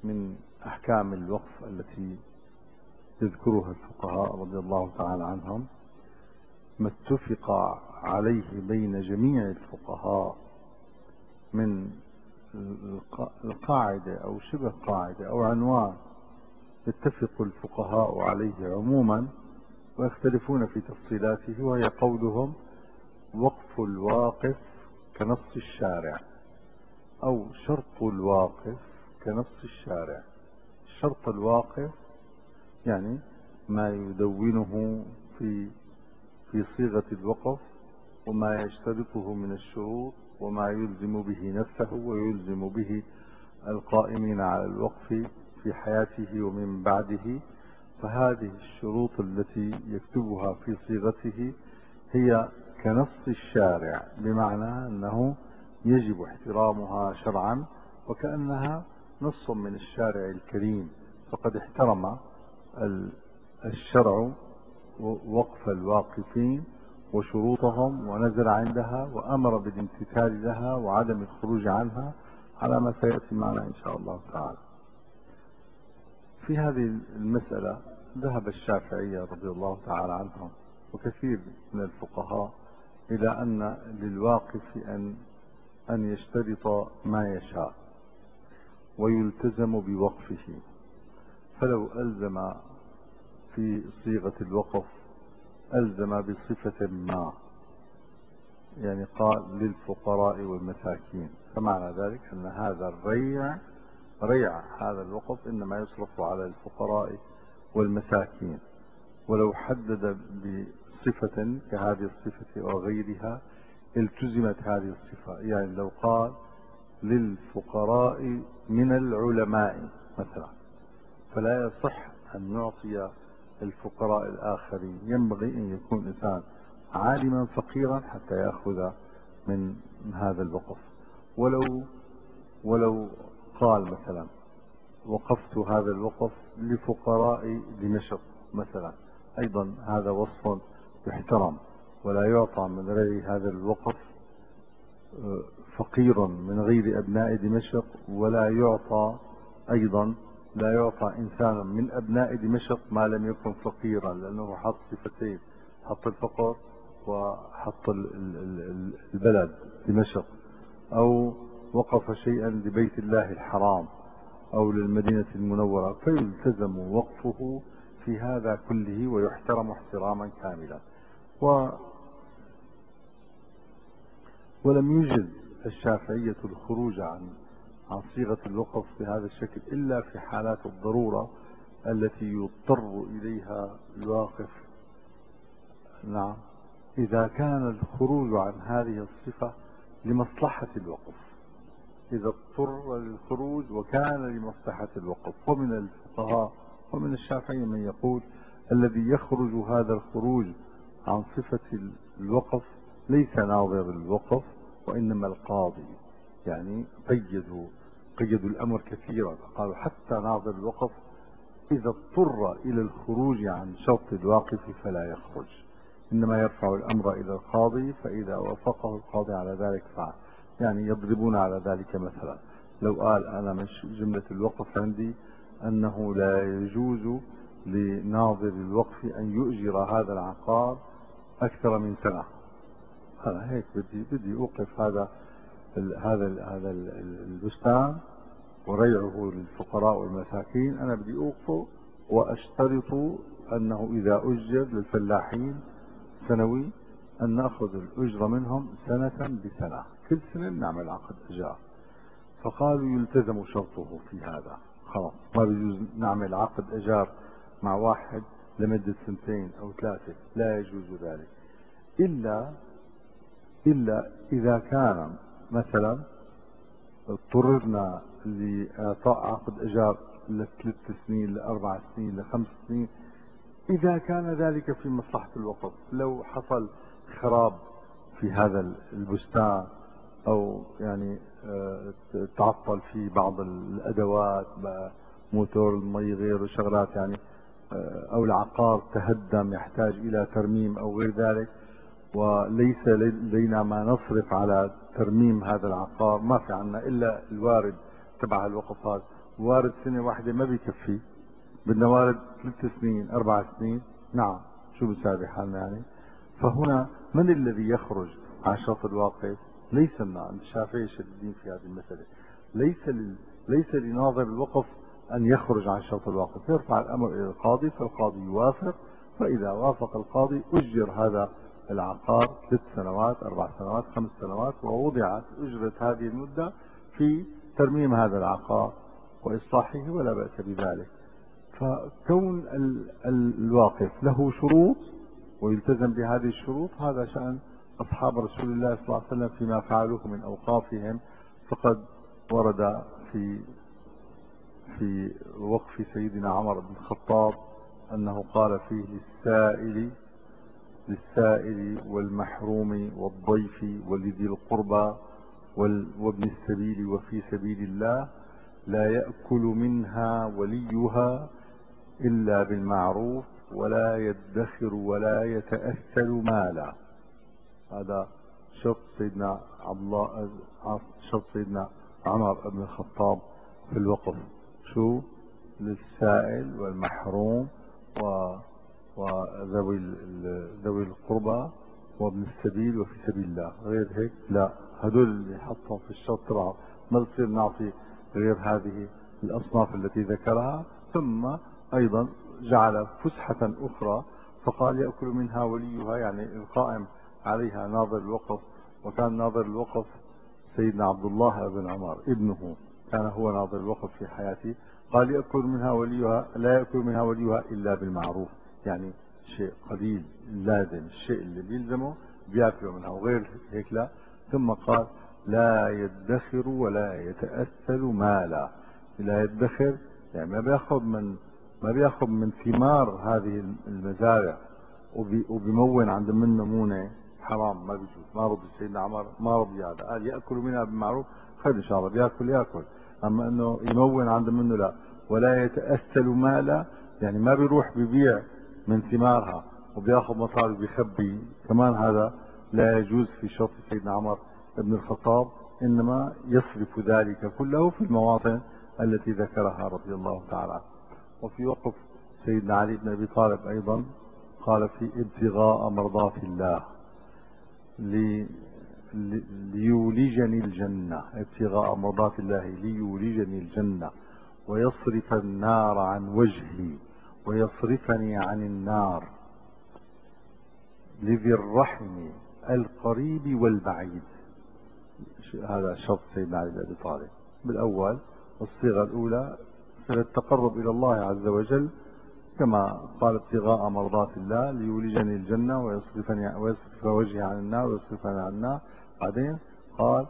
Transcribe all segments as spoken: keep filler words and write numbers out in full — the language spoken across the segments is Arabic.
من أحكام الوقف التي يذكرها الفقهاء رضي الله تعالى عنهم ما اتفق عليه بين جميع الفقهاء من القاعدة أو شبه قاعدة أو عنوان يتفق الفقهاء عليه عموما ويختلفون في تفصيلاته، وهي قولهم: وقف الواقف كنص الشارع، أو شرط الواقف كنص الشارع. شرط الواقف يعني ما يدونه في في صيغة الوقف، وما يشترطه من الشروط، وما يلزم به نفسه ويلزم به القائمين على الوقف في حياته ومن بعده. فهذه الشروط التي يكتبها في صيغته هي كنص الشارع، بمعنى أنه يجب احترامها شرعا، وكأنها نص من الشارع الكريم، فقد احترم الشرع وقف الواقفين وشروطهم ونزل عندها وأمر بالامتثال لها وعدم الخروج عنها، على ما سيأتي معنا إن شاء الله تعالى. في هذه المسألة ذهب الشافعية رضي الله تعالى عنهم وكثير من الفقهاء إلى أن للواقف أن أن يشترط ما يشاء ويلتزم بوقفه. فلو ألزم في صيغة الوقف ألزم بصفة ما، يعني قال للفقراء والمساكين، فمعنى ذلك أن هذا الريع ريع هذا الوقف إنما يصرف على الفقراء والمساكين. ولو حدد بصفة كهذه الصفة وغيرها التزمت هذه الصفة، يعني لو قال للفقراء من العلماء مثلا، فلا يصح أن نعطي الفقراء الآخرين، ينبغي أن يكون إنسان عالما فقيرا حتى يأخذ من هذا الوقف. ولو ولو قال مثلا وقفت هذا الوقف لفقراء دمشق مثلا، أيضا هذا وصف يحترم، ولا يعطى من غير هذا الوقف فقير من غير أبناء دمشق، ولا يعطى أيضا لا يعطى إنسان من أبناء دمشق ما لم يكن فقيرا، لأنه حط صفتين: حط الفقر وحط البلد دمشق. أو وقف شيئا لبيت الله الحرام أو للمدينة المنورة، فيلتزم وقفه في هذا كله ويحترم احتراما كاملا. و ولم يجز الشافعية الخروج عن عن صيغة الوقف بهذا الشكل إلا في حالات الضرورة التي يضطر إليها الواقف. نعم، إذا كان الخروج عن هذه الصفة لمصلحة الوقف، إذا اضطر للخروج وكان لمصلحة الوقف. ومن الفقهاء ومن الشافعية من يقول الذي يخرج هذا الخروج عن صفة الوقف ليس ناظر الوقف وإنما القاضي. يعني قيدوا قيدوا الأمر كثيرا، قالوا حتى ناظر الوقف إذا اضطر إلى الخروج عن شرط الواقف فلا يخرج، إنما يرفع الأمر إلى القاضي، فإذا وافقه القاضي على ذلك فعل. يعني يضربون على ذلك مثلا لو قال أنا من جملة الوقف عندي أنه لا يجوز لناظر الوقف أن يؤجر هذا العقار أكثر من سنة، أنا هيك بدي بدي أوقف هذا ال هذا ال هذا ال البستان وريعه للفقراء والمساكين، أنا بدي أوقفه وأشترط أنه إذا أجر للفلاحين سنوي أن نأخذ الأجرة منهم سنة بسنة، كل سنة نعمل عقد إيجار. فقالوا يلتزم شرطه في هذا، خلاص ما بيجوز نعمل عقد إيجار مع واحد لمدة سنتين أو ثلاثة، لا يجوز ذلك إلا إلا إذا كان مثلا اضطررنا لإعطاء عقد إيجار لثلاث سنين لأربع سنين لخمس سنين، إذا كان ذلك في مصلحة الوقف. لو حصل خراب في هذا البستان أو يعني تعطل في بعض الأدوات، موتور المي غيره شغلات يعني، أو العقار تهدم يحتاج إلى ترميم أو غير ذلك، وليس لدينا ما نصرف على ترميم هذا العقار، ما في عنا إلا الوارد تبع الوقف هذا، وارد سنة واحدة ما بيكفي، بدنا وارد ثلاث سنين أربع سنين، نعم شو بنساوي حالنا يعني. فهنا من الذي يخرج عن شرط الواقف؟ ليس لنا، الشافعي شديدين في هذه المسألة. ليس لل... ليس لناظر الوقف أن يخرج عن شرط الواقف، يرفع الأمر إلى القاضي فالقاضي يوافق، فإذا وافق القاضي أجر هذا العقار ثلاث سنوات أربع سنوات خمس سنوات، ووضعت أجرة هذه المدة في ترميم هذا العقار وإصلاحه، ولا بأس بذلك. فكون ال... ال... الواقف له شروط ويلتزم بهذه الشروط، هذا شأن أصحاب رسول الله صلى الله عليه وسلم فيما فعلوه من أوقافهم. فقد ورد في في وقف سيدنا عمر بن الخطاب أنه قال فيه للسائل للسائل والمحروم والضيف ولذي القربى وابن السبيل وفي سبيل الله لا يأكل منها وليها إلا بالمعروف ولا يدخر ولا يتأثل مالا. هذا شرط سيدنا عبد الله، شرط سيدنا عمر بن الخطاب في الوقف. شو؟ للسائل والمحروم و وذوي ذوي القربى وابن السبيل وفي سبيل الله. غير هيك لا، هدول اللي حطهم في الشرط تبعه، ما بصير نعطي غير هذه الأصناف التي ذكرها. ثم أيضا جعل فسحة أخرى فقال يأكل منها وليها، يعني القائم عليها ناظر الوقف. وكان ناظر الوقف سيدنا عبد الله بن عمر ابنه، كان هو ناظر الوقف في حياته. قال يأكل منها وليها، لا يأكل منها وليها إلا بالمعروف، يعني شيء قليل لازم، الشيء اللي بيلزمه بياكله منها وغير هيك لا. ثم قال لا يدخر ولا يتأثل مالا. لا يدخر يعني ما بياخذ من ما بياخذ من ثمار هذه المزارع وبيمون عند من نمونه، حرام، ما بيجوز. ما رضي سيدنا عمر، ما رضي هذا، قال يأكل منها بالمعروف، خير إن شاء الله بياكل ياكل، أما أنه يمون عند منه لا. ولا يتأثل مالا يعني ما بيروح ببيع من ثمارها وبياخذ مصاري بيخبي، كمان هذا لا يجوز في شرط سيدنا عمر بن الخطاب، إنما يصرف ذلك كله في المواطن التي ذكرها رضي الله تعالى عنه. وفي وقف سيدنا علي بن أبي طالب أيضا قال في ابتغاء مرضات الله لي ليولجني الجنة، ابتغاء مرضات الله ليولجني الجنة ويصرف النار عن وجهي ويصرفني عن النار لذي الرحم القريب والبعيد. هذا شرط سيدنا علي بن أبي طالب. بالأول الصيغة الأولى صيغة التقرب إلى الله عز وجل، كما قال ابتغاء مرضات الله ليولجني الجنة ويصرفني ويصرف وجهي عن النار ويصرفني عن النار. بعدين قال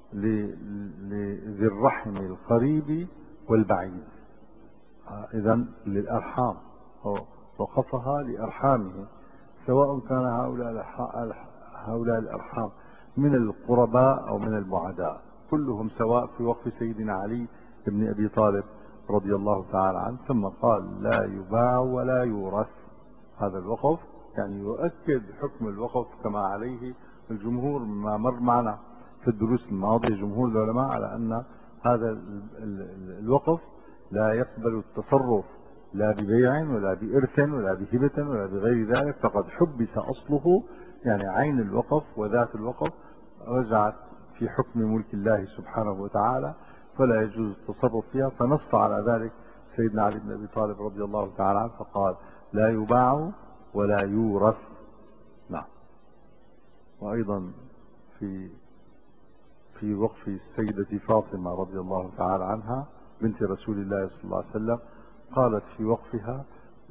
لذي الرحم القريب والبعيد، إذا للأرحام، وقفها لأرحامه، سواء كان هؤلاء هؤلاء الأرحام من القرباء أو من البعداء، كلهم سواء في وقف سيدنا علي بن أبي طالب رضي الله تعالى عنه. ثم قال لا يباع ولا يورث. هذا الوقف يعني يؤكد حكم الوقف كما عليه الجمهور، ما مر معنا في الدروس الماضية جمهور العلماء على أن هذا الوقف لا يقبل التصرف لا ببيع ولا بإرث ولا بهبة ولا بغير ذلك، فقد حبس أصله، يعني عين الوقف وذات الوقف رجعت في حكم ملك الله سبحانه وتعالى، فلا يجوز التصرف فيها. فنص على ذلك سيدنا علي بن أبي طالب رضي الله تعالى عنه فقال لا يباع ولا يورث. نعم. وأيضا في في وقف السيدة فاطمة رضي الله تعالى عنها بنت رسول الله صلى الله عليه وسلم، قالت في وقفها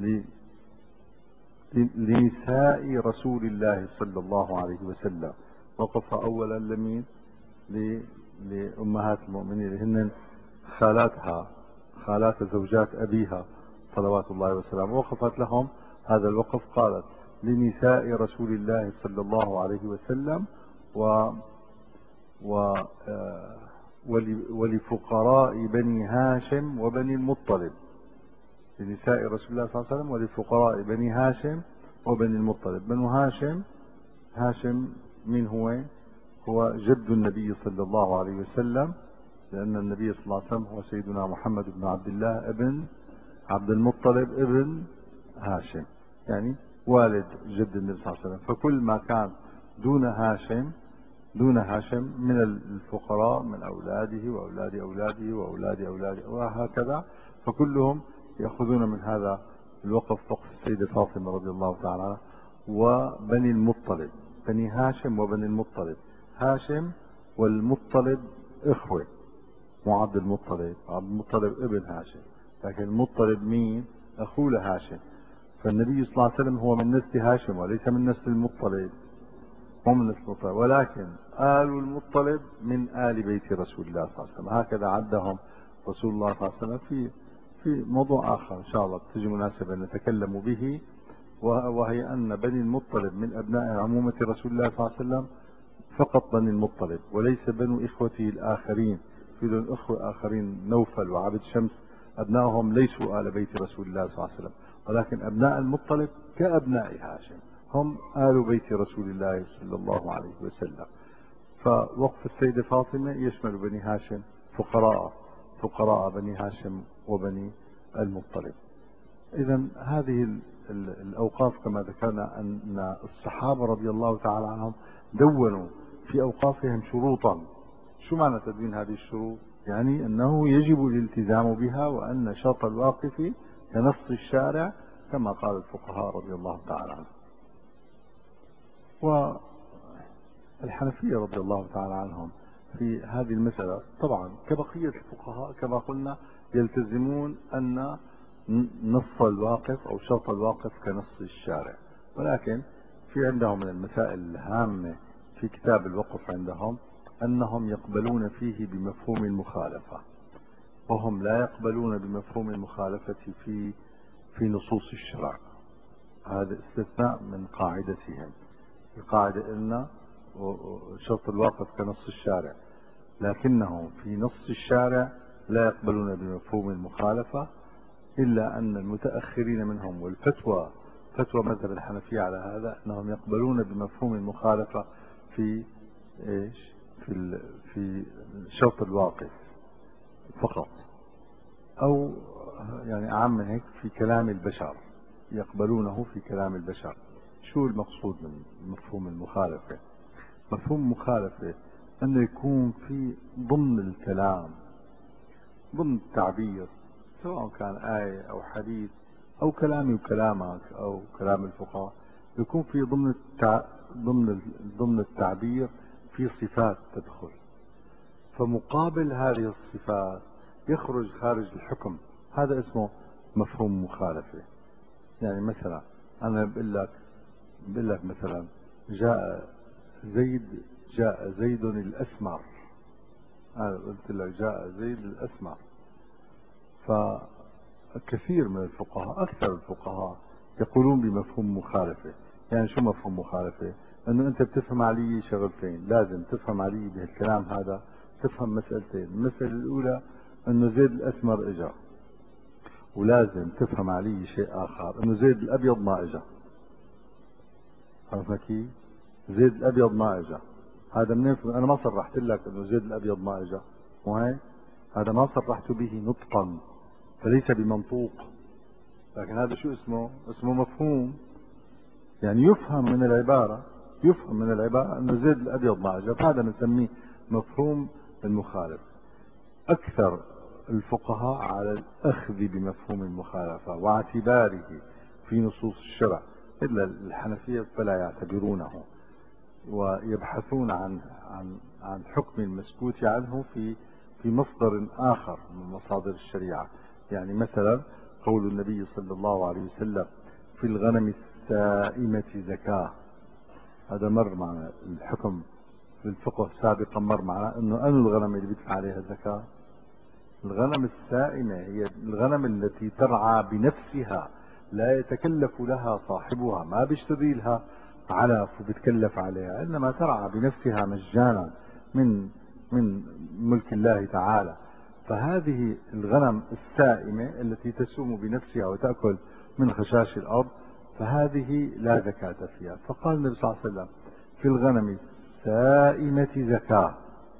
لنساء رسول الله صلى الله عليه وسلم. وقف أولا لمين؟ لأمهات المؤمنين اللي هن خالاتها، خالات زوجات أبيها صلوات الله وسلامه، وقفت لهم هذا الوقف. قالت لنساء رسول الله صلى الله عليه وسلم و و ولفقراء بني هاشم وبني المطلب. لنساء رسول الله صلى الله عليه وسلم ولفقراء بني هاشم وبني المطلب. بنو هاشم، هاشم من هو؟ هو جد النبي صلى الله عليه وسلم، لأن النبي صلى الله عليه وسلم هو سيدنا محمد بن عبد الله ابن عبد المطلب ابن هاشم، يعني والد جد النبي صلى الله عليه وسلم. فكل ما كان دون هاشم دون هاشم من الفقراء من أولاده وأولاد أولاده وأولاد أولاده وهكذا، فكلهم يأخذون من هذا الوقف، وقف السيدة فاطمة رضي الله تعالى عنها. وبني المطلب، بني هاشم وبني المطلب، هاشم والمطلب إخوة، مو عبد المطلب، عبد المطلب ابن هاشم، لكن المطلب مين؟ أخوه لهاشم. فالنبي صلى الله عليه وسلم هو من نسل هاشم وليس من نسل المطلب، مو من نسل المطلب، ولكن آل المطلب من آل بيت رسول الله صلى الله عليه وسلم. هكذا عدهم رسول الله صلى الله عليه وسلم في في موضوع آخر إن شاء الله تجي مناسبة نتكلم به، وهي أن بني المطلب من أبناء عمومة رسول الله صلى الله عليه وسلم فقط بني المطلب، وليس بنو إخوته الآخرين. في ذو أخوة آخرين نوفل وعبد شمس أبنائهم ليسوا آل بيت رسول الله صلى الله عليه وسلم، ولكن أبناء المطلب كأبناء هاشم هم آل بيت رسول الله صلى الله عليه وسلم. فوقف السيدة فاطمة يشمل بني هاشم، فقراء فقراء بني هاشم وبني المطلب. إذا هذه ال ال الأوقاف كما ذكرنا أن الصحابة رضي الله تعالى عنهم دونوا في أوقافهم شروطا. شو معنى تدوين هذه الشروط؟ يعني أنه يجب الالتزام بها، وأن شرط الواقف كنص الشارع كما قال الفقهاء رضي الله تعالى عنهم. والحنفية رضي الله تعالى عنهم في هذه المسألة طبعا كبقية الفقهاء كما قلنا يلتزمون أن نص الواقف أو شرط الواقف كنص الشارع، ولكن في عندهم من المسائل الهامة في كتاب الوقف عندهم أنهم يقبلون فيه بمفهوم المخالفة، وهم لا يقبلون بمفهوم المخالفة في في نصوص الشرع. هذا استثناء من قاعدتهم. القاعدة إن شرط الواقف كنص الشارع، لكنهم في نص الشارع لا يقبلون بمفهوم المخالفة، إلا أن المتأخرين منهم والفتوى فتوى مذهب الحنفية على هذا أنهم يقبلون بمفهوم المخالفة في إيش؟ في في شرط الواقف فقط، أو يعني أعم من هيك في كلام البشر، يقبلونه في كلام البشر. شو المقصود من مفهوم المخالفة؟ مفهوم المخالفة أنه يكون في ضمن الكلام، ضمن التعبير، سواء كان آية أو حديث أو كلامي وكلامك أو كلام الفقهاء، يكون في ضمن التع... ضمن ضمن التعبير في صفات تدخل، فمقابل هذه الصفات يخرج خارج الحكم. هذا اسمه مفهوم مخالفة. يعني مثلا أنا بقول لك بقول لك مثلا جاء زيد جاء زيد الأسمر، أنا قلت لك جاء زيد الأسمر، فكثير من الفقهاء أكثر الفقهاء يقولون بمفهوم مخالفة. يعني شو مفهوم مخالفة؟ أنه أنت بتفهم علي شغلتين، لازم تفهم علي بهالكلام هذا تفهم مسألتين. المسألة الأولى أنه زيد الأسمر إجا، ولازم تفهم علي شيء آخر أنه زيد الأبيض ما إجا. فهمت كيف؟ زيد الأبيض ما إجا، هذا منين؟ أنا ما صرحت لك أنه زيد الأبيض ما إجا، مو هيك؟ هذا ما صرحت به نطقا، فليس بمنطوق، لكن هذا شو اسمه؟ اسمه مفهوم. يعني يفهم من العبارة يفهم من العبارة أنه زيد الأبيض ما إجا، هذا بنسميه مفهوم المخالف. أكثر الفقهاء على الأخذ بمفهوم المخالفة واعتباره في نصوص الشرع، إلا الحنفية فلا يعتبرونه، ويبحثون عن عن عن حكم المسكوت عنه في في مصدر آخر من مصادر الشريعة. يعني مثلا قول النبي صلى الله عليه وسلم في الغنم السائمة زكاة، هذا مر معنا الحكم في الفقه سابقا، مر معنا انه أن الغنم اللي بيدفع عليها الزكاة الغنم السائمة، هي الغنم التي ترعى بنفسها، لا يتكلف لها صاحبها، ما بيشتري لها علف وبتكلف عليها، انما ترعى بنفسها مجانا من من ملك الله تعالى. فهذه الغنم السائمة التي تسوم بنفسها وتأكل من خشاش الأرض، فهذه لا زكاة فيها. فقال النبي صلى الله عليه وسلم في الغنم السائمة زكاة،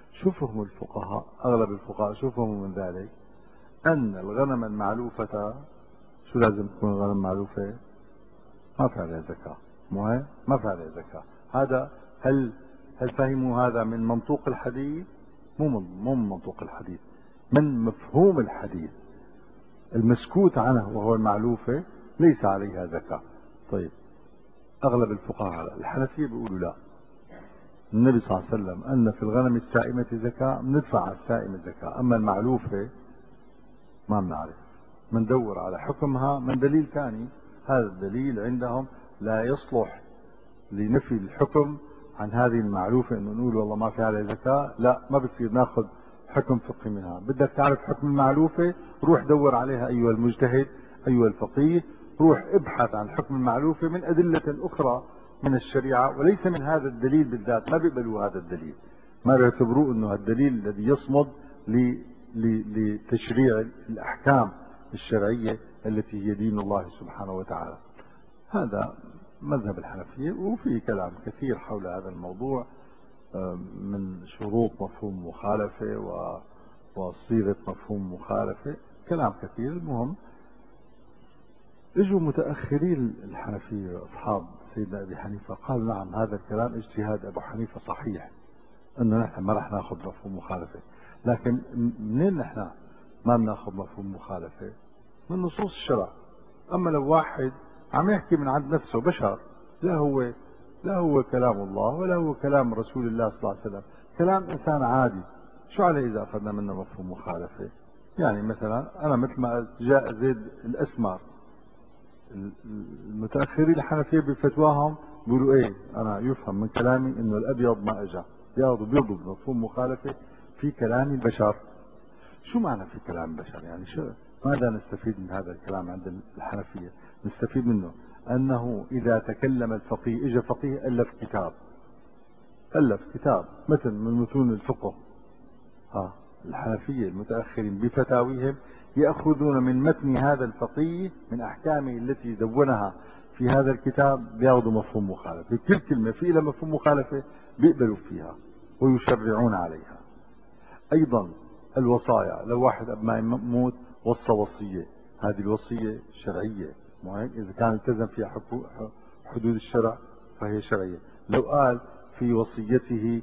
شو فهم الفقهاء؟ أغلب الفقهاء شو فهموا من ذلك؟ أن الغنم المعلوفة، شو لازم تكون الغنم معلوفة؟ ما في عليها زكاة. مو هيك؟ ما في عليها زكاة. هذا هل هل فهموا هذا من منطوق الحديث؟ مو من مو من منطوق الحديث، من مفهوم الحديث المسكوت عنه، وهو المعلوفة ليس عليها زكاة. طيب، أغلب الفقهاء الحنفية بيقولوا لا، النبي صلى الله عليه وسلم أن في الغنم السائمة زكاة، بندفع على السائمة زكاة، أما المعلوفة ما بنعرف، بندور على حكمها من دليل ثاني. هذا الدليل عندهم لا يصلح لنفي الحكم عن هذه المعلوفة، انه نقول والله ما في عليها زكاة. لا، ما بصير ناخذ حكم فقهي منها. بدك تعرف حكم المعلوفة، روح دور عليها ايها المجتهد، ايها الفقيه، روح ابحث عن حكم المعلوفة من ادلة اخرى من الشريعة، وليس من هذا الدليل بالذات. ما بيقبلوا هذا الدليل، ما بيعتبروه انه الدليل الذي يصمد لتشريع الاحكام الشرعية التي هي دين الله سبحانه وتعالى. هذا مذهب الحنفية، وفي كلام كثير حول هذا الموضوع، من شروط مفهوم مخالفة وصيغة مفهوم مخالفة، كلام كثير. المهم اجوا متأخرين الحنفية أصحاب سيدنا أبي حنيفة قالوا نعم، هذا الكلام اجتهاد أبو حنيفة صحيح، أنه نحن ما رح ناخذ مفهوم مخالفة. لكن منين نحن ما بناخذ مفهوم مخالفة؟ من نصوص الشرع. أما لو واحد عم يحكي من عند نفسه، بشر، لا هو لا هو كلام الله ولا هو كلام رسول الله صلى الله عليه وسلم، كلام إنسان عادي، شو عليه إذا أخذنا منه مفهوم مخالفة؟ يعني مثلا أنا مثل ما جاء زيد الأسمر، المتأخرين الحنفية بفتواهم بيقولوا إيه، أنا يفهم من كلامي إنه الأبيض ما أجا، بياخذوا بيضوا بمفهوم مخالفة في كلام البشر. شو معنى في كلام بشر؟ يعني شو، ماذا نستفيد من هذا الكلام عند الحنفية؟ نستفيد منه أنه إذا تكلم الفقيه، إجا فقيه ألف كتاب، ألف كتاب مثل من متون الفقه، ها الحنفية المتأخرين بفتاويهم يأخذون من متن هذا الفقيه، من أحكامه التي دونها في هذا الكتاب، بياخذوا مفهوم مخالفة. كل كلمة في لها مفهوم مخالفة بيقبلوا فيها ويشرعون عليها. أيضا الوصايا، لو واحد قبل ما يموت وصى وصية، هذه الوصية شرعية، مو هيك؟ إذا كان التزم فيها حدود الشرع فهي شرعية. لو قال في وصيته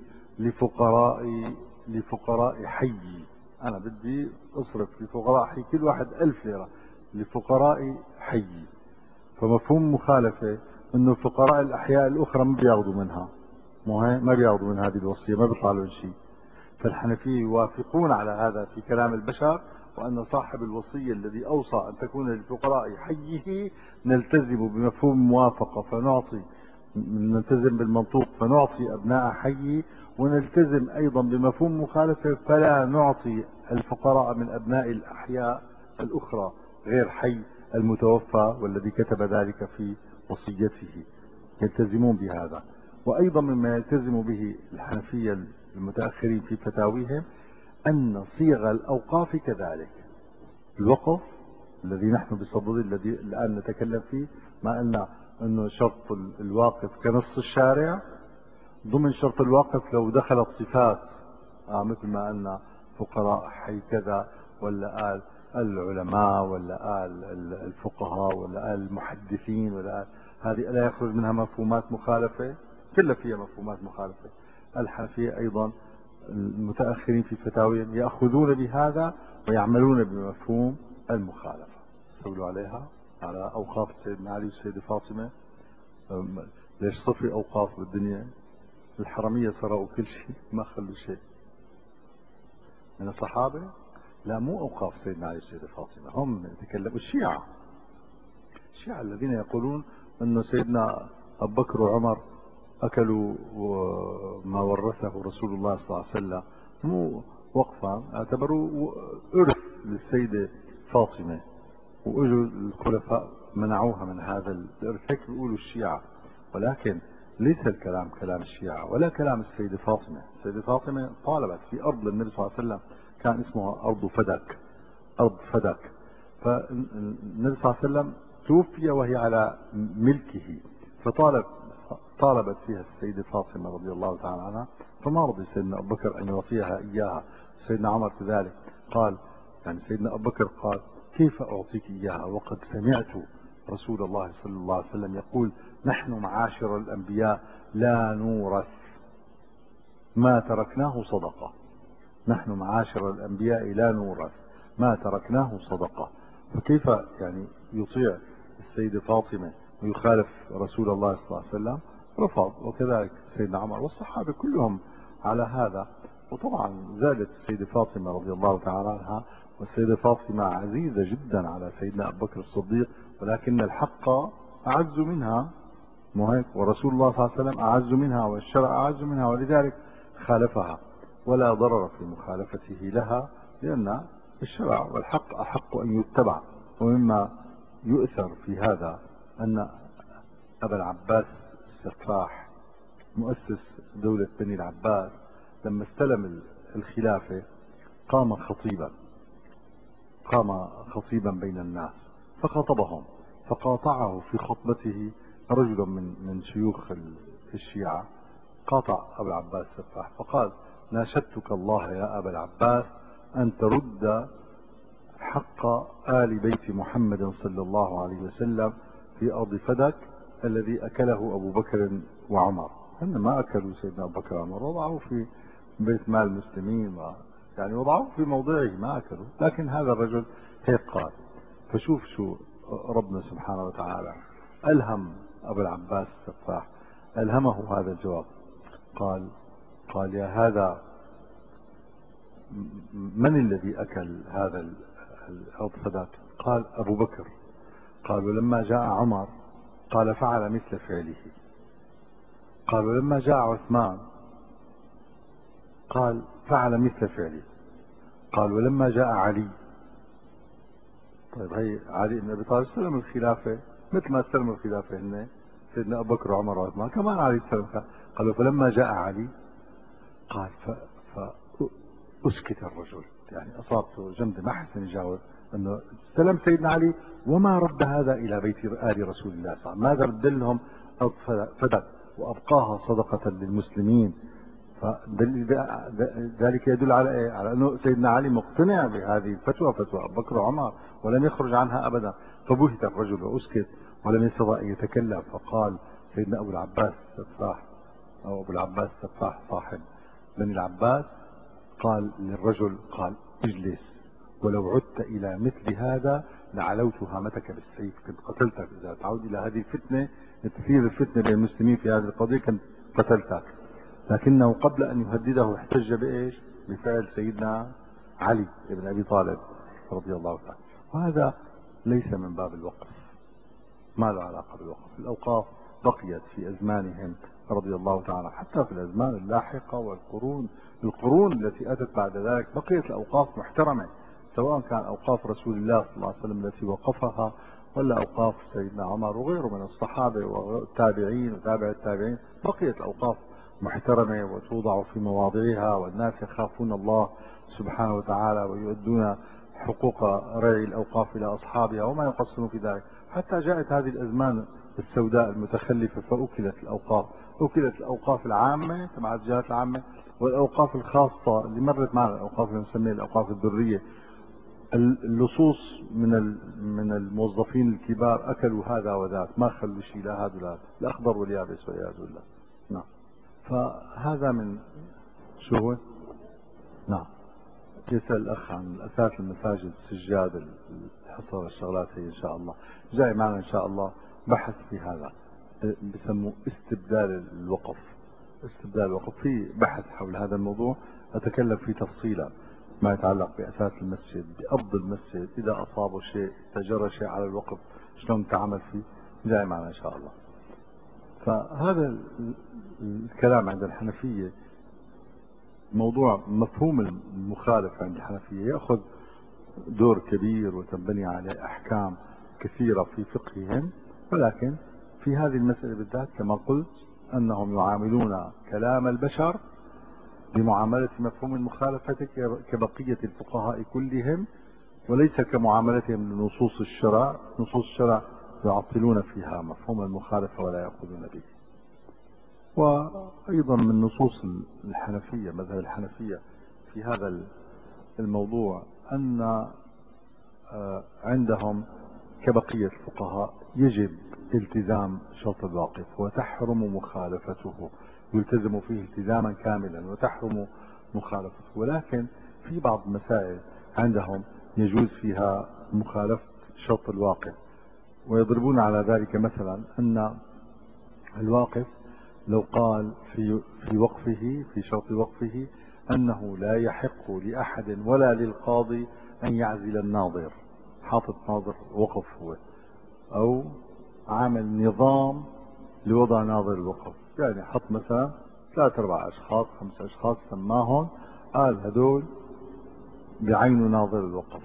لفقراء لفقراء حي، أنا بدي أصرف لفقراء حي كل واحد ألف ليرة لفقراء حي، فمفهوم مخالفة إنه الفقراء الأحياء الأخرى ما بياخذوا منها، مو هيك؟ ما بياخذوا من هذه الوصية، ما بيطلع لهم شيء. فالحنفية يوافقون على هذا في كلام البشر، وأن صاحب الوصية الذي أوصى أن تكون للفقراء حيه نلتزم بمفهوم الموافقة فنعطي، نلتزم بالمنطوق فنعطي أبناء حيه، ونلتزم أيضا بمفهوم مخالفة فلا نعطي الفقراء من أبناء الأحياء الأخرى غير حي المتوفى والذي كتب ذلك في وصيته. يلتزمون بهذا. وأيضا مما يلتزم به الحنفية المتأخرين في فتاويهم أن صيغ الأوقاف كذلك. الوقف الذي نحن بصدده الذي الآن نتكلم فيه، ما قلنا أنه شرط الواقف كنص الشارع، ضمن شرط الواقف لو دخلت صفات، آه مثل ما قلنا فقراء حي كذا، ولا قال العلماء، ولا قال الفقهاء، ولا قال المحدثين، ولا قال، هذه لا يخرج منها مفهومات مخالفة، كلها فيها مفهومات مخالفة. الحنفية أيضا المتأخرين في فتاويهم يأخذون بهذا ويعملون بمفهوم المخالفة. استولوا عليها على أوقاف سيدنا علي والسيدة فاطمة. ليش صفي أوقاف بالدنيا؟ الحرمية سرقوا كل شيء، ما خلوا شيء من الصحابة. لا، مو أوقاف سيدنا علي والسيدة فاطمة، هم يتكلموا الشيعة، الشيعة الذين يقولون أن سيدنا أبو بكر وعمر أكلوا ما ورثه رسول الله صلى الله عليه وسلم، مو وقفا، اعتبروا إرث للسيدة فاطمة، وإجوا الخلفاء منعوها من هذا الإرث. هيك بيقولوا الشيعة، ولكن ليس الكلام كلام الشيعة ولا كلام السيدة فاطمة. السيدة فاطمة طالبت في أرض للنبي صلى الله عليه وسلم، كان اسمها أرض فدك، أرض فدك. فالنبي صلى الله عليه وسلم توفي وهي على ملكه، فطالب طالبت فيها السيدة فاطمة رضي الله تعالى عنها، فما رضي سيدنا أبو بكر أن يعطيها إياها. سيدنا عمر كذلك قال، يعني سيدنا أبو بكر قال: كيف أعطيك إياها وقد سمعت رسول الله صلى الله عليه وسلم يقول: نحن معاشر الأنبياء لا نورث ما تركناه صدقة. نحن معاشر الأنبياء لا نورث ما تركناه صدقة. فكيف يعني يطيع السيدة فاطمة ويخالف رسول الله صلى الله عليه وسلم؟ رفض. وكذلك سيدنا عمر والصحابة كلهم على هذا. وطبعا زادت السيدة فاطمة رضي الله تعالى عنها، والسيدة فاطمة عزيزة جدا على سيدنا أبو بكر الصديق، ولكن الحق أعز منها، مو هيك؟ ورسول الله صلى الله عليه وسلم أعز منها، والشرع أعز منها، ولذلك خالفها، ولا ضرر في مخالفته لها، لأن الشرع والحق أحق أن يتبع. ومما يؤثر في هذا أن أبا العباس السفاح مؤسس دولة بني العباس لما استلم الخلافة قام خطيبا قام خطيبا بين الناس فخطبهم، فقاطعه في خطبته رجل من من شيوخ الشيعة، قاطع أبا العباس السفاح فقال: ناشدتك الله يا أبا العباس أن ترد حق آل بيت محمد صلى الله عليه وسلم في أرض فدك الذي أكله أبو بكر وعمر. هم ما أكلوا سيدنا أبو بكر وعمر، وضعوه في بيت مال المسلمين، يعني وضعوه في موضعه، ما أكلوا. لكن هذا الرجل هيك قال. فشوف شو ربنا سبحانه وتعالى ألهم أبو العباس السفاح، ألهمه هذا الجواب. قال قال يا هذا، من الذي أكل هذا الأرض فداك؟ قال: أبو بكر. قال: ولما جاء عمر قال فعل مثل فعله. قال: ولما جاء عثمان قال فعل مثل فعله. قال: ولما جاء علي. طيب هي علي بن ابي طالب استلم الخلافه مثل ما استلم الخلافه هن سيدنا ابو بكر وعمر وعثمان، كمان علي استلم. قالوا: فلما جاء علي قال ف... فأسكت الرجل، يعني أصابته جمد ما حسن يجاوب، أنه استلم سيدنا علي وما رد هذا إلى بيت آل رسول الله صلى الله عليه وسلم. ماذا رد لهم؟ فدك وأبقاها صدقة للمسلمين. فذلك يدل على إيه؟ على أنه سيدنا علي مقتنع بهذه الفتوى، فتوى أبو بكر وعمر، ولم يخرج عنها أبدا. فبهت الرجل وأسكت ولم يستطع أن يتكلم. فقال سيدنا أبو العباس السفاح، أو أبو العباس السفاح صاحب بني العباس، قال للرجل: قال اجلس، ولو عدت إلى مثل هذا لعلوت هامتك بالسيف، كنت قتلتك. إذا تعود إلى هذه الفتنة، تثير الفتنة بين المسلمين في هذه القضية، كنت قتلتك. لكنه قبل أن يهدده احتج بإيش؟ بفعل سيدنا علي بن أبي طالب رضي الله تعالى. وهذا ليس من باب الوقف، ما له علاقة بالوقف. الأوقاف بقيت في أزمانهم رضي الله تعالى، حتى في الأزمان اللاحقة والقرون القرون التي أتت بعد ذلك بقيت الأوقاف محترمة، سواء كان أوقاف رسول الله صلى الله عليه وسلم التي وقفها، ولا أوقاف سيدنا عمر وغيره من الصحابة والتابعين وتابع التابعين. بقيت الأوقاف محترمة وتوضع في مواضعها، والناس يخافون الله سبحانه وتعالى ويؤدون حقوق رعي الأوقاف إلى أصحابها وما يقصرون في ذلك. حتى جاءت هذه الأزمان السوداء المتخلفة فأكلت الأوقاف، أكلت الأوقاف العامة تبع الجهات العامة، والأوقاف الخاصة اللي مرت معنا، الأوقاف اللي نسميها الأوقاف الذرية. اللصوص من من الموظفين الكبار أكلوا هذا وذاك، ما خلوا شيء، لا هذا ولا الأخضر واليابس والعياذ بالله. نعم. فهذا من شو هو؟ نعم. يسأل الأخ عن أثاث المساجد، السجاد، الحصر، الشغلات هي إن شاء الله جاي معنا إن شاء الله بحث في هذا، بسموه استبدال الوقف. استبدال الوقف في بحث حول هذا الموضوع، أتكلم فيه تفصيلا ما يتعلق بأثاث المسجد، بأرض المسجد، إذا أصابه شيء، تجرى شيء على الوقف، شلون تعمل فيه، جاي معنا إن شاء الله. فهذا الكلام عند الحنفية، موضوع مفهوم المخالف عند الحنفية يأخذ دور كبير وتنبني عليه أحكام كثيرة في فقههم، ولكن في هذه المسألة بالذات كما قلت أنهم يعاملون كلام البشر بمعاملة مفهوم المخالفة كبقية الفقهاء كلهم، وليس كمعاملتهم لنصوص الشرع. نصوص الشرع يعطلون فيها مفهوم المخالفة ولا يأخذون به. وأيضا من نصوص الحنفية، مذهب الحنفية في هذا الموضوع، أن عندهم كبقية الفقهاء يجب التزام شرط الواقف وتحرم مخالفته، يلتزم فيه التزاما كاملا وتحرم مخالفته، ولكن في بعض المسائل عندهم يجوز فيها مخالفة شرط الواقف. ويضربون على ذلك مثلا أن الواقف لو قال في في وقفه في شرط وقفه أنه لا يحق لأحد ولا للقاضي أن يعزل الناظر، حاطط ناظر وقف هو، أو عامل نظام لوضع ناظر الوقف، يعني حط مثلا ثلاث أربع أشخاص خمس أشخاص سماهم، قال هذول بعينوا ناظر الوقف،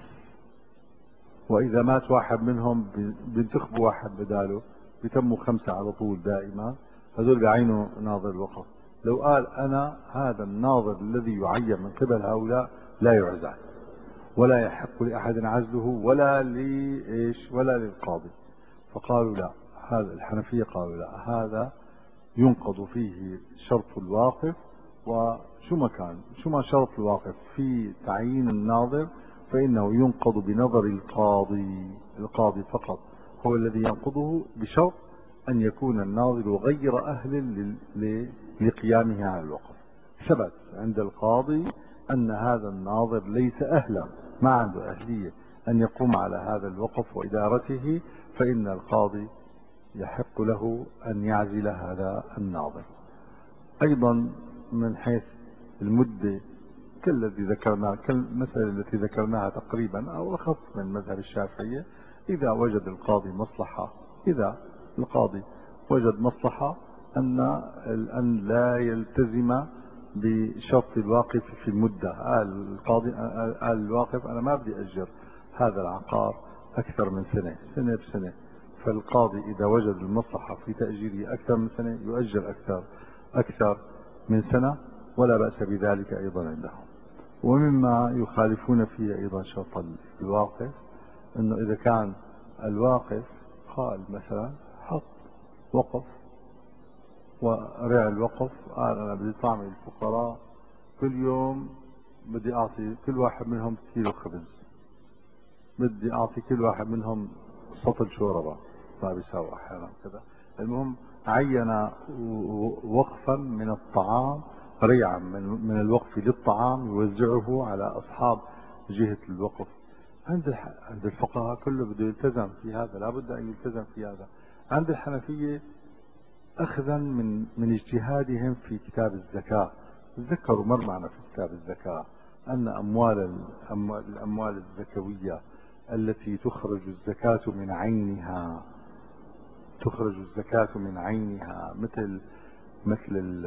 وإذا مات واحد منهم بينتخبوا واحد بداله، بيتموا خمسة على طول دائما، هذول بعينوا ناظر الوقف. لو قال أنا هذا الناظر الذي يعين من قبل هؤلاء لا يعزل ولا يحق لأحد عزله ولا لإيش ولا للقاضي، فقالوا لا، هذا الحنفية قالوا لا، هذا ينقض فيه شرط الواقف. وشو ما كان شو ما شرط الواقف في تعيين الناظر فإنه ينقض بنظر القاضي، القاضي فقط هو الذي ينقضه بشرط أن يكون الناظر غير أهل لقيامه على الوقف. ثبت عند القاضي أن هذا الناظر ليس أهلا، ما عنده أهلية أن يقوم على هذا الوقف وإدارته، فإن القاضي يحق له أن يعزل هذا الناظر. أيضا من حيث المدة كالذي ذكرناه، كالمسألة التي ذكرناها تقريبا أو أخف من مذهب الشافعية، إذا وجد القاضي مصلحة، إذا القاضي وجد مصلحة أن أن لا يلتزم بشرط الواقف في المدة، قال القاضي قال الواقف أنا ما بدي أجر هذا العقار أكثر من سنة سنة بسنة، فالقاضي إذا وجد المصلحة في تأجيره أكثر من سنة يؤجر أكثر أكثر من سنة ولا بأس بذلك أيضا عندهم. ومما يخالفون فيه أيضا شرط الواقف أنه إذا كان الواقف قال مثلا حط وقف ورع الوقف، قال أنا بدي طعمي الفقراء كل يوم بدي أعطي كل واحد منهم كيلو خبز، بدي أعطي كل واحد منهم سطل شوربة، ما بيساوي أحيانا كذا، المهم عين وقفا من الطعام ريعا من من الوقف للطعام يوزعه على أصحاب جهة الوقف. عند عند الفقهاء كله بده يلتزم في هذا، لا بد أن يلتزم في هذا. عند الحنفية أخذا من من اجتهادهم في كتاب الزكاة، تذكروا مر معنا في كتاب الزكاة أن أموال الأموال الزكوية التي تخرج الزكاة من عينها، تخرج الزكاة من عينها مثل مثل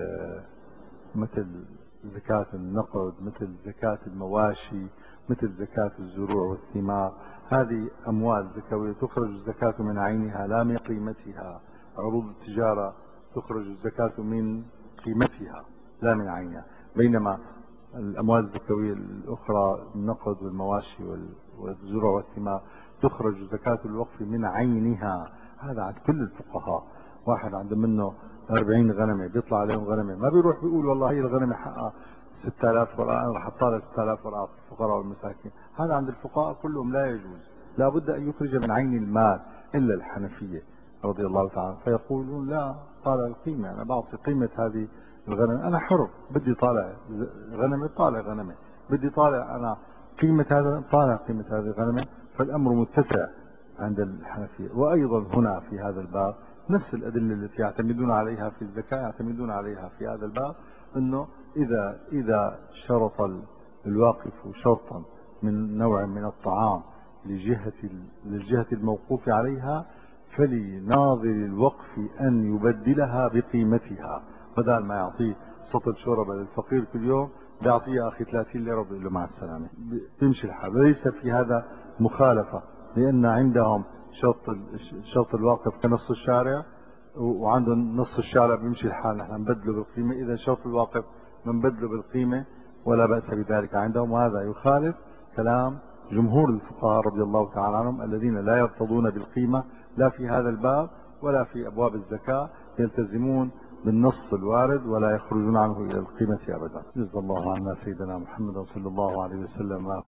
مثل زكاة النقد، مثل زكاة المواشي، مثل زكاة الزروع والثمار، هذه أموال زكوية تخرج الزكاة من عينها لا من قيمتها. عروض التجارة تخرج الزكاة من قيمتها لا من عينها، بينما الأموال الزكوية الأخرى النقد والمواشي والزروع والثمار تخرج زكاة الوقف من عينها. هذا عند كل الفقهاء، واحد عنده منه أربعين غنمة بيطلع عليهم غنمة، ما بيروح بيقول والله هي الغنمة حقها ستة آلاف ورقة أنا رح أطلع ستة آلاف ورقة الفقراء والمساكين. هذا عند الفقهاء كلهم لا يجوز، لا بد أن يخرج من عين المال، إلا الحنفية رضي الله تعالى فيقولون لا، طالع القيمة، أنا بعطي قيمة هذه الغنمة، أنا حر بدي طالع غنمة طالع غنمة، بدي طالع أنا قيمة هذا طالع قيمة هذه الغنمة. فالأمر متسع عند الحنفية. وأيضا هنا في هذا الباب نفس الأدلة التي يعتمدون عليها في الزكاة يعتمدون عليها في هذا الباب، أنه إذا إذا شرط الواقف شرطا من نوع من الطعام لجهة للجهة الموقوف عليها فلناظر الوقف أن يبدلها بقيمتها، بدل ما يعطيه سطل شوربة للفقير كل يوم بيعطيه أخي ثلاثين ليرة بيقول له مع السلامة، تمشي الحال. ليس في هذا مخالفة، لأن عندهم شرط شرط الواقف كنص الشارع، وعندهم نص الشارع بيمشي الحال نحن نبدله بالقيمة، إذا شرط الواقف بنبدله بالقيمة ولا بأس بذلك عندهم. وهذا يخالف كلام جمهور الفقهاء رضي الله تعالى عنهم الذين لا يرتضون بالقيمة لا في هذا الباب ولا في أبواب الزكاة، يلتزمون بالنص الوارد ولا يخرجون عنه إلى القيمة أبدا. جزا الله عنا سيدنا محمد صلى الله عليه وسلم